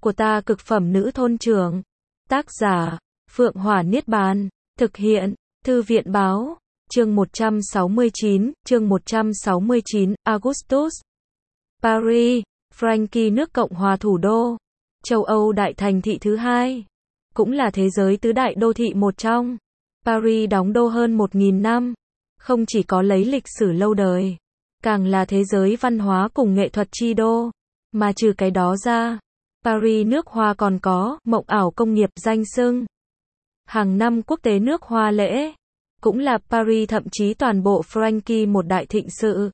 của ta cực phẩm nữ thôn trưởng. Tác giả, Phượng Hỏa Niết Bàn. Thực hiện, Thư viện Báo. Chương 169, Augustus. Paris, Frankie nước Cộng hòa thủ đô. Châu Âu đại thành thị thứ hai. Cũng là thế giới tứ đại đô thị một trong. Paris đóng đô hơn 1.000 năm. Không chỉ có lấy lịch sử lâu đời, càng là thế giới văn hóa cùng nghệ thuật chi đô. Mà trừ cái đó ra, Paris nước Hoa còn có mộng ảo công nghiệp danh xưng. Hàng năm quốc tế nước Hoa lễ, cũng là Paris thậm chí toàn bộ Frankie một đại thịnh sự.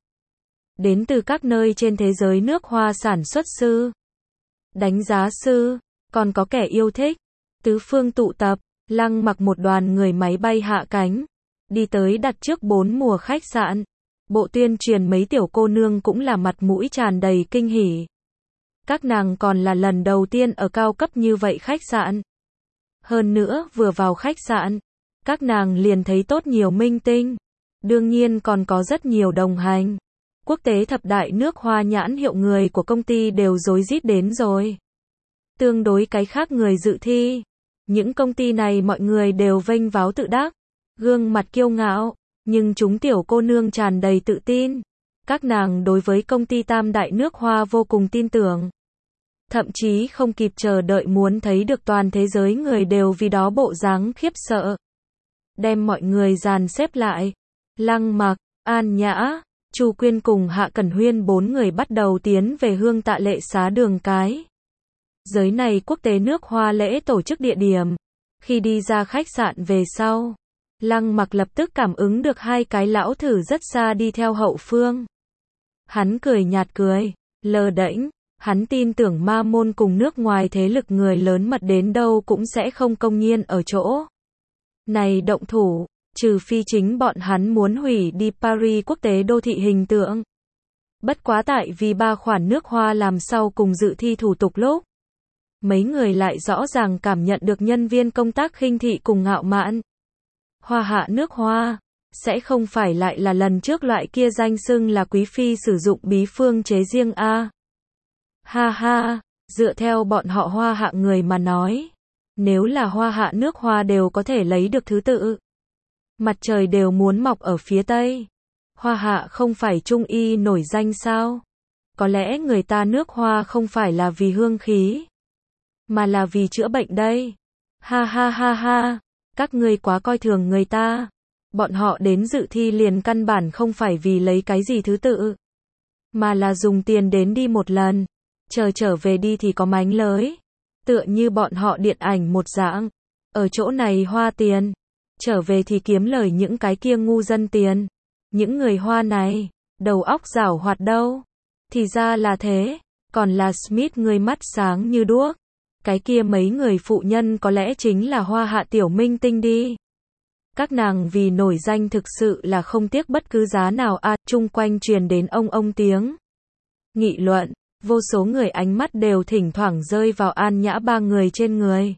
Đến từ các nơi trên thế giới nước Hoa sản xuất sư, đánh giá sư, còn có kẻ yêu thích, tứ phương tụ tập. Lăng mặc một đoàn người máy bay hạ cánh, đi tới đặt trước 4 mùa khách sạn. Bộ tuyên truyền mấy tiểu cô nương cũng là mặt mũi tràn đầy kinh hỉ. Các nàng còn là lần đầu tiên ở cao cấp như vậy khách sạn. Hơn nữa, vừa vào khách sạn, các nàng liền thấy tốt nhiều minh tinh. Đương nhiên còn có rất nhiều đồng hành. Quốc tế thập đại nước Hoa nhãn hiệu người của công ty đều rối rít đến rồi. Tương đối cái khác người dự thi, những công ty này mọi người đều vênh váo tự đắc, gương mặt kiêu ngạo, nhưng chúng tiểu cô nương tràn đầy tự tin. Các nàng đối với công ty tam đại nước Hoa vô cùng tin tưởng. Thậm chí không kịp chờ đợi muốn thấy được toàn thế giới người đều vì đó bộ dáng khiếp sợ. Đem mọi người dàn xếp lại. Lăng Mặc, An Nhã, Chu Quyên cùng Hạ Cẩn Huyên 4 người bắt đầu tiến về Hương Tạ Lệ Xá đường cái. Giới này quốc tế nước Hoa lễ tổ chức địa điểm. Khi đi ra khách sạn về sau, Lăng Mặc lập tức cảm ứng được hai cái lão thử rất xa đi theo hậu phương. Hắn cười nhạt cười, lơ đễnh, hắn tin tưởng ma môn cùng nước ngoài thế lực người lớn mật đến đâu cũng sẽ không công nhiên ở chỗ này động thủ, trừ phi chính bọn hắn muốn hủy đi Paris quốc tế đô thị hình tượng. Bất quá tại vì 3 khoản nước Hoa làm sau cùng dự thi thủ tục lúc, mấy người lại rõ ràng cảm nhận được nhân viên công tác khinh thị cùng ngạo mạn. Hoa hạ nước Hoa, sẽ không phải lại là lần trước loại kia danh xưng là quý phi sử dụng bí phương chế riêng a? Ha ha, dựa theo bọn họ Hoa hạ người mà nói, nếu là Hoa hạ nước Hoa đều có thể lấy được thứ tự. Mặt trời đều muốn mọc ở phía Tây. Hoa hạ không phải trung y nổi danh sao? Có lẽ người ta nước Hoa không phải là vì hương khí, mà là vì chữa bệnh đây. Ha ha ha ha, các ngươi quá coi thường người ta. Bọn họ đến dự thi liền căn bản không phải vì lấy cái gì thứ tự, mà là dùng tiền đến đi một lần, trở về đi thì có mánh lới. Tựa như bọn họ điện ảnh một dạng, ở chỗ này hoa tiền, trở về thì kiếm lời những cái kia ngu dân tiền. Những người Hoa này, đầu óc giảo hoạt đâu. Thì ra là thế, còn là Smith người mắt sáng như đuốc. Cái kia mấy người phụ nhân có lẽ chính là Hoa hạ tiểu minh tinh đi. Các nàng vì nổi danh thực sự là không tiếc bất cứ giá nào a. Chung quanh truyền đến ông tiếng nghị luận, vô số người ánh mắt đều thỉnh thoảng rơi vào An Nhã 3 người trên người.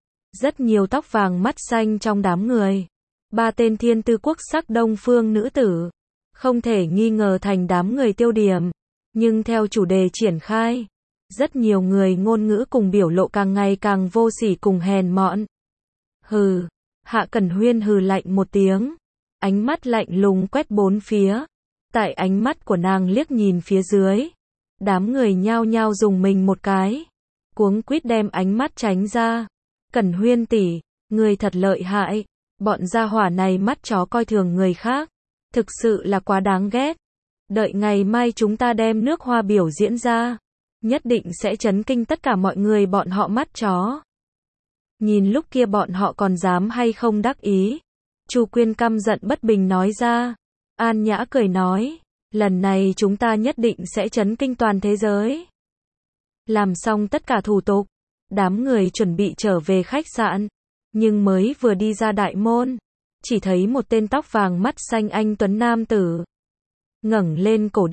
Rất nhiều tóc vàng mắt xanh trong đám người. 3 tên thiên tư quốc sắc đông phương nữ tử, không thể nghi ngờ thành đám người tiêu điểm. Nhưng theo chủ đề triển khai, rất nhiều người ngôn ngữ cùng biểu lộ càng ngày càng vô sỉ cùng hèn mọn. Hừ, Hạ Cẩn Huyên hừ lạnh một tiếng, ánh mắt lạnh lùng quét bốn phía. Tại ánh mắt của nàng liếc nhìn phía dưới, đám người nhao nhao dùng mình một cái, cuống quýt đem ánh mắt tránh ra. Cẩn Huyên tỷ, người thật lợi hại, bọn gia hỏa này mắt chó coi thường người khác, thực sự là quá đáng ghét. Đợi ngày mai chúng ta đem nước Hoa biểu diễn ra, nhất định sẽ chấn kinh tất cả mọi người bọn họ mắt chó. Nhìn lúc kia bọn họ còn dám hay không đắc ý. Chu Quyên căm giận bất bình nói ra. An Nhã cười nói, lần này chúng ta nhất định sẽ chấn kinh toàn thế giới. Làm xong tất cả thủ tục, đám người chuẩn bị trở về khách sạn, nhưng mới vừa đi ra đại môn, chỉ thấy một tên tóc vàng mắt xanh anh tuấn nam tử ngẩng lên cổ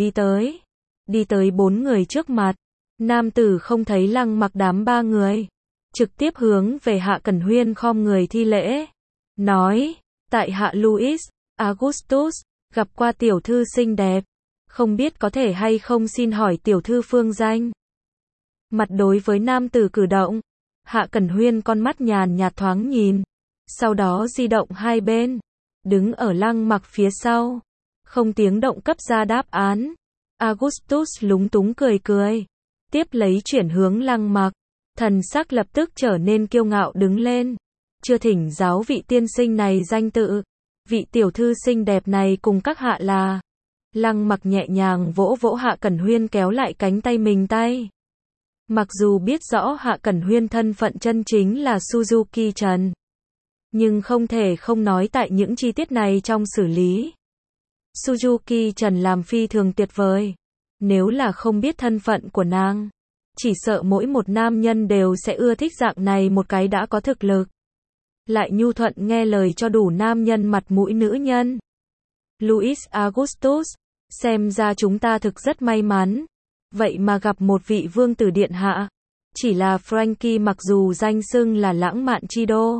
đi tới 4 người trước mặt. Nam tử không thấy Lăng Mặc đám 3 người, trực tiếp hướng về Hạ Cẩn Huyên khom người thi lễ, nói, tại hạ Louis Augustus, gặp qua tiểu thư xinh đẹp, không biết có thể hay không xin hỏi tiểu thư phương danh. Mặt đối với nam tử cử động, Hạ Cẩn Huyên con mắt nhàn nhạt thoáng nhìn, sau đó di động hai bên, đứng ở Lăng Mặc phía sau, không tiếng động cấp ra đáp án. Augustus lúng túng cười cười, tiếp lấy chuyển hướng Lăng Mặc, thần sắc lập tức trở nên kiêu ngạo đứng lên. Chưa thỉnh giáo vị tiên sinh này danh tự, vị tiểu thư xinh đẹp này cùng các hạ là. Lăng Mặc nhẹ nhàng vỗ vỗ Hạ Cẩn Huyên kéo lại cánh tay mình tay. Mặc dù biết rõ Hạ Cẩn Huyên thân phận chân chính là Suzuki Trần, nhưng không thể không nói tại những chi tiết này trong xử lý. Suzuki Trần làm phi thường tuyệt vời. Nếu là không biết thân phận của nàng, chỉ sợ mỗi một nam nhân đều sẽ ưa thích dạng này một cái đã có thực lực, lại nhu thuận nghe lời cho đủ nam nhân mặt mũi nữ nhân. Louis Augustus, xem ra chúng ta thực rất may mắn. Vậy mà gặp một vị vương tử điện hạ. Chỉ là Frankie mặc dù danh xưng là lãng mạn chi đô,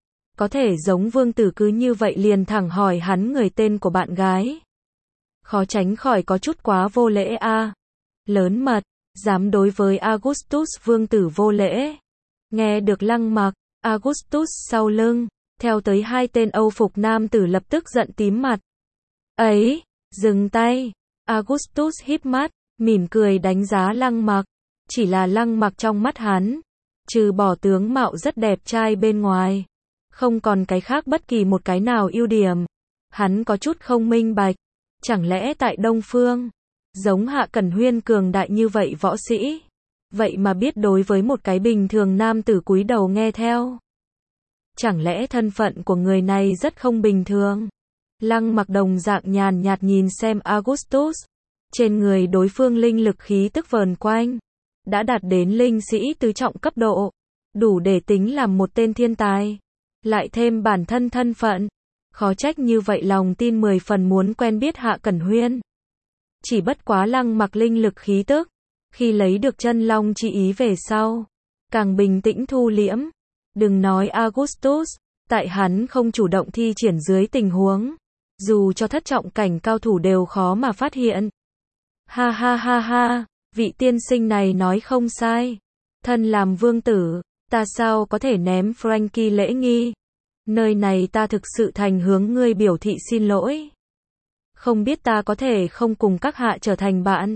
có thể giống vương tử cứ như vậy liền thẳng hỏi hắn người tên của bạn gái. Khó tránh khỏi có chút quá vô lễ a. Lớn mật, dám đối với Augustus vương tử vô lễ. Nghe được Lăng Mặc, Augustus sau lưng, theo tới hai tên Âu phục nam tử lập tức giận tím mặt. Ấy, dừng tay. Augustus híp mắt, mỉm cười đánh giá Lăng Mặc. Chỉ là Lăng Mặc trong mắt hắn, trừ bỏ tướng mạo rất đẹp trai bên ngoài, không còn cái khác bất kỳ một cái nào ưu điểm. Hắn có chút không minh bạch. Chẳng lẽ tại Đông Phương, giống Hạ Cẩn Huyên cường đại như vậy võ sĩ, vậy mà biết đối với một cái bình thường nam tử cúi đầu nghe theo? Chẳng lẽ thân phận của người này rất không bình thường? Lăng Mặc đồng dạng nhàn nhạt nhìn xem Augustus. Trên người đối phương linh lực khí tức vờn quanh, đã đạt đến linh sĩ tứ trọng cấp độ, đủ để tính làm một tên thiên tài. Lại thêm bản thân thân phận, khó trách như vậy lòng tin 10 phần muốn quen biết Hạ Cẩn Huyên. Chỉ bất quá Lăng Mặc linh lực khí tức, khi lấy được chân long chi ý về sau, càng bình tĩnh thu liễm. Đừng nói Augustus, tại hắn không chủ động thi triển dưới tình huống, dù cho thất trọng cảnh cao thủ đều khó mà phát hiện. Ha ha ha ha, vị tiên sinh này nói không sai. Thân làm vương tử, ta sao có thể ném Frankie lễ nghi. Nơi này ta thực sự thành hướng ngươi biểu thị xin lỗi. Không biết ta có thể không cùng các hạ trở thành bạn.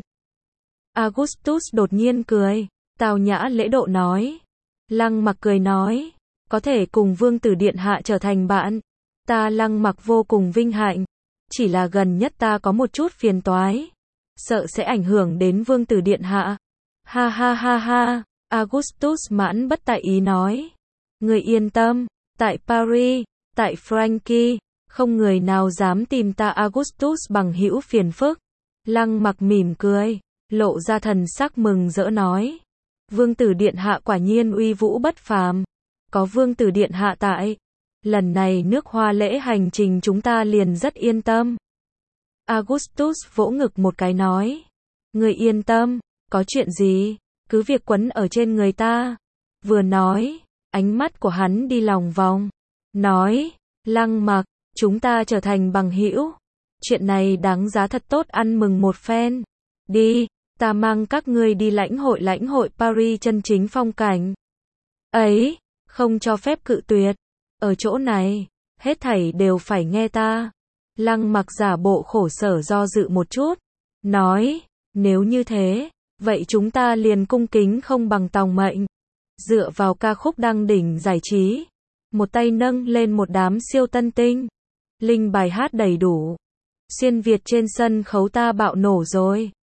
Augustus đột nhiên cười, tào nhã lễ độ nói. Lăng Mặc cười nói, có thể cùng vương tử điện hạ trở thành bạn, ta Lăng Mặc vô cùng vinh hạnh. Chỉ là gần nhất ta có một chút phiền toái, sợ sẽ ảnh hưởng đến vương tử điện hạ. Ha ha ha ha, Augustus mãn bất tại ý nói. Người yên tâm, tại Paris, tại Frankie, không người nào dám tìm ta Augustus bằng hữu phiền phức. Lăng Mặc mỉm cười, lộ ra thần sắc mừng rỡ nói. Vương tử điện hạ quả nhiên uy vũ bất phàm. Có vương tử điện hạ tại, lần này nước Hoa lễ hành trình chúng ta liền rất yên tâm. Augustus vỗ ngực một cái nói. Người yên tâm, có chuyện gì, cứ việc quấn ở trên người ta. Vừa nói, ánh mắt của hắn đi lòng vòng. Nói, Lăng Mặc, chúng ta trở thành bằng hữu. Chuyện này đáng giá thật tốt ăn mừng một phen. Đi, ta mang các ngươi đi lãnh hội Paris chân chính phong cảnh. Ấy, không cho phép cự tuyệt. Ở chỗ này, hết thảy đều phải nghe ta. Lăng Mặc giả bộ khổ sở do dự một chút. Nói, nếu như thế, vậy chúng ta liền cung kính không bằng tòng mệnh. Dựa vào ca khúc đăng đỉnh giải trí, một tay nâng lên một đám siêu tân tinh. Linh bài hát đầy đủ. Xuyên Việt trên sân khấu ta bạo nổ rồi.